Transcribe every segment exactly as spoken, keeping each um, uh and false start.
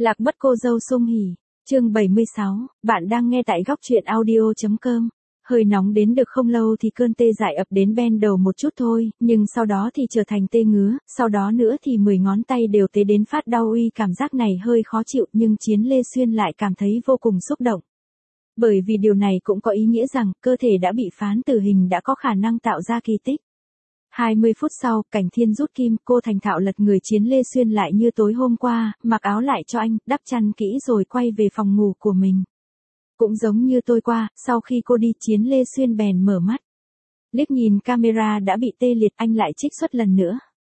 Lạc mất cô dâu sung hỉ, chương bảy mươi sáu, bạn đang nghe tại góc truyện audio.com. Hơi nóng đến được không lâu thì cơn tê dại ập đến ben đầu một chút thôi, nhưng sau đó thì trở thành tê ngứa, sau đó nữa thì mười ngón tay đều tế đến phát đau uy. Cảm giác này hơi khó chịu nhưng Chiến Lê Xuyên lại cảm thấy vô cùng xúc động. Bởi vì điều này cũng có ý nghĩa rằng cơ thể đã bị phán tử hình đã có khả năng tạo ra kỳ tích. hai mươi phút sau, Cảnh Thiên rút kim, cô thành thạo lật người Chiến Lê Xuyên lại như tối hôm qua, mặc áo lại cho anh, đắp chăn kỹ rồi quay về phòng ngủ của mình. Cũng giống như tôi qua, sau khi cô đi Chiến Lê Xuyên bèn mở mắt. Liếc nhìn camera đã bị tê liệt, anh lại trích xuất lần nữa.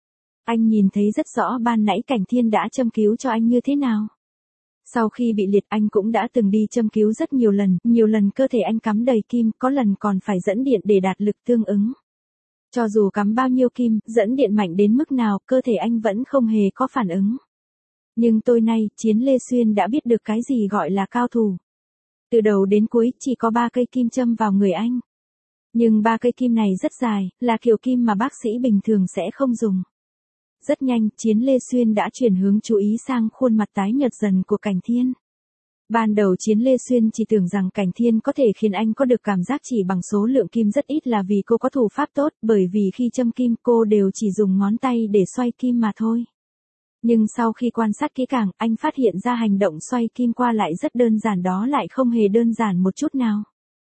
Anh nhìn thấy rất rõ ban nãy Cảnh Thiên đã châm cứu cho anh như thế nào. Sau khi bị liệt anh cũng đã từng đi châm cứu rất nhiều lần, nhiều lần cơ thể anh cắm đầy kim, có lần còn phải dẫn điện để đạt lực tương ứng. Cho dù cắm bao nhiêu kim, dẫn điện mạnh đến mức nào, cơ thể anh vẫn không hề có phản ứng. Nhưng tôi nay, Chiến Lê Xuyên đã biết được cái gì gọi là cao thủ. Từ đầu đến cuối, chỉ có ba cây kim châm vào người anh. Nhưng ba cây kim này rất dài, là kiểu kim mà bác sĩ bình thường sẽ không dùng. Rất nhanh, Chiến Lê Xuyên đã chuyển hướng chú ý sang khuôn mặt tái nhợt dần của Cảnh Thiên. Ban đầu Chiến Lê Xuyên chỉ tưởng rằng Cảnh Thiên có thể khiến anh có được cảm giác chỉ bằng số lượng kim rất ít là vì cô có thủ pháp tốt, bởi vì khi châm kim cô đều chỉ dùng ngón tay để xoay kim mà thôi. Nhưng sau khi quan sát kỹ càng, anh phát hiện ra hành động xoay kim qua lại rất đơn giản, đó lại không hề đơn giản một chút nào.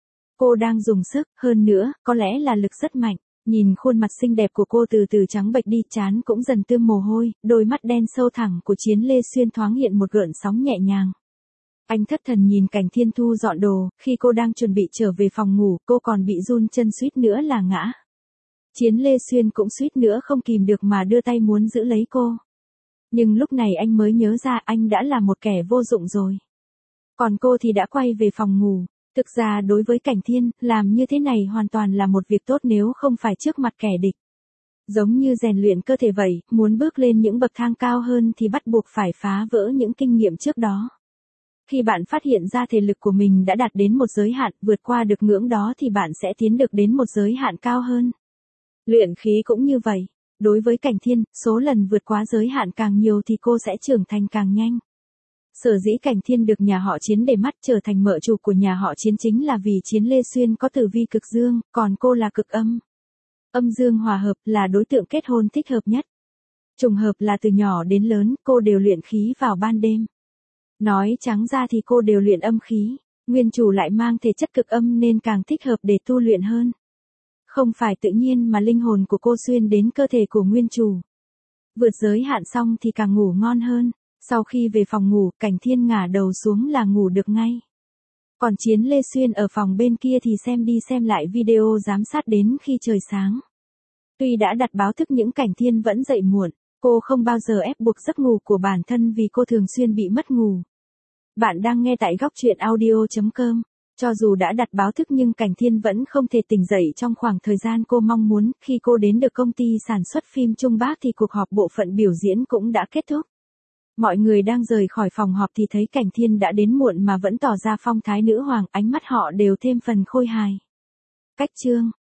Cô đang dùng sức, hơn nữa, có lẽ là lực rất mạnh. Nhìn khuôn mặt xinh đẹp của cô từ từ trắng bệch đi, trán cũng dần tươm mồ hôi, đôi mắt đen sâu thẳng của Chiến Lê Xuyên thoáng hiện một gợn sóng nhẹ nhàng. Anh thất thần nhìn Cảnh Thiên thu dọn đồ, khi cô đang chuẩn bị trở về phòng ngủ, cô còn bị run chân suýt nữa là ngã. Chiến Lê Xuyên cũng suýt nữa không kìm được mà đưa tay muốn giữ lấy cô. Nhưng lúc này anh mới nhớ ra anh đã là một kẻ vô dụng rồi. Còn cô thì đã quay về phòng ngủ. Thực ra đối với Cảnh Thiên, làm như thế này hoàn toàn là một việc tốt nếu không phải trước mặt kẻ địch. Giống như rèn luyện cơ thể vậy, muốn bước lên những bậc thang cao hơn thì bắt buộc phải phá vỡ những kinh nghiệm trước đó. Khi bạn phát hiện ra thể lực của mình đã đạt đến một giới hạn, vượt qua được ngưỡng đó thì bạn sẽ tiến được đến một giới hạn cao hơn. Luyện khí cũng như vậy. Đối với Cảnh Thiên, số lần vượt quá giới hạn càng nhiều thì cô sẽ trưởng thành càng nhanh. Sở dĩ Cảnh Thiên được nhà họ Chiến để mắt trở thành mợ chủ của nhà họ Chiến chính là vì Chiến Lê Xuyên có tử vi cực dương, còn cô là cực âm. Âm dương hòa hợp là đối tượng kết hôn thích hợp nhất. Trùng hợp là từ nhỏ đến lớn, cô đều luyện khí vào ban đêm. Nói trắng ra thì cô đều luyện âm khí, nguyên chủ lại mang thể chất cực âm nên càng thích hợp để tu luyện hơn. Không phải tự nhiên mà linh hồn của cô xuyên đến cơ thể của nguyên chủ. Vượt giới hạn xong thì càng ngủ ngon hơn. Sau khi về phòng ngủ, Cảnh Thiên ngả đầu xuống là ngủ được ngay. Còn Chiến Lê Xuyên ở phòng bên kia thì xem đi xem lại video giám sát đến khi trời sáng. Tuy đã đặt báo thức nhưng Cảnh Thiên vẫn dậy muộn. Cô không bao giờ ép buộc giấc ngủ của bản thân vì cô thường xuyên bị mất ngủ. Bạn đang nghe tại góc truyện audio.com. Cho dù đã đặt báo thức nhưng Cảnh Thiên vẫn không thể tỉnh dậy trong khoảng thời gian cô mong muốn. Khi cô đến được công ty sản xuất phim Trung Bác thì cuộc họp bộ phận biểu diễn cũng đã kết thúc. Mọi người đang rời khỏi phòng họp thì thấy Cảnh Thiên đã đến muộn mà vẫn tỏ ra phong thái nữ hoàng, ánh mắt họ đều thêm phần khôi hài. Cách chương,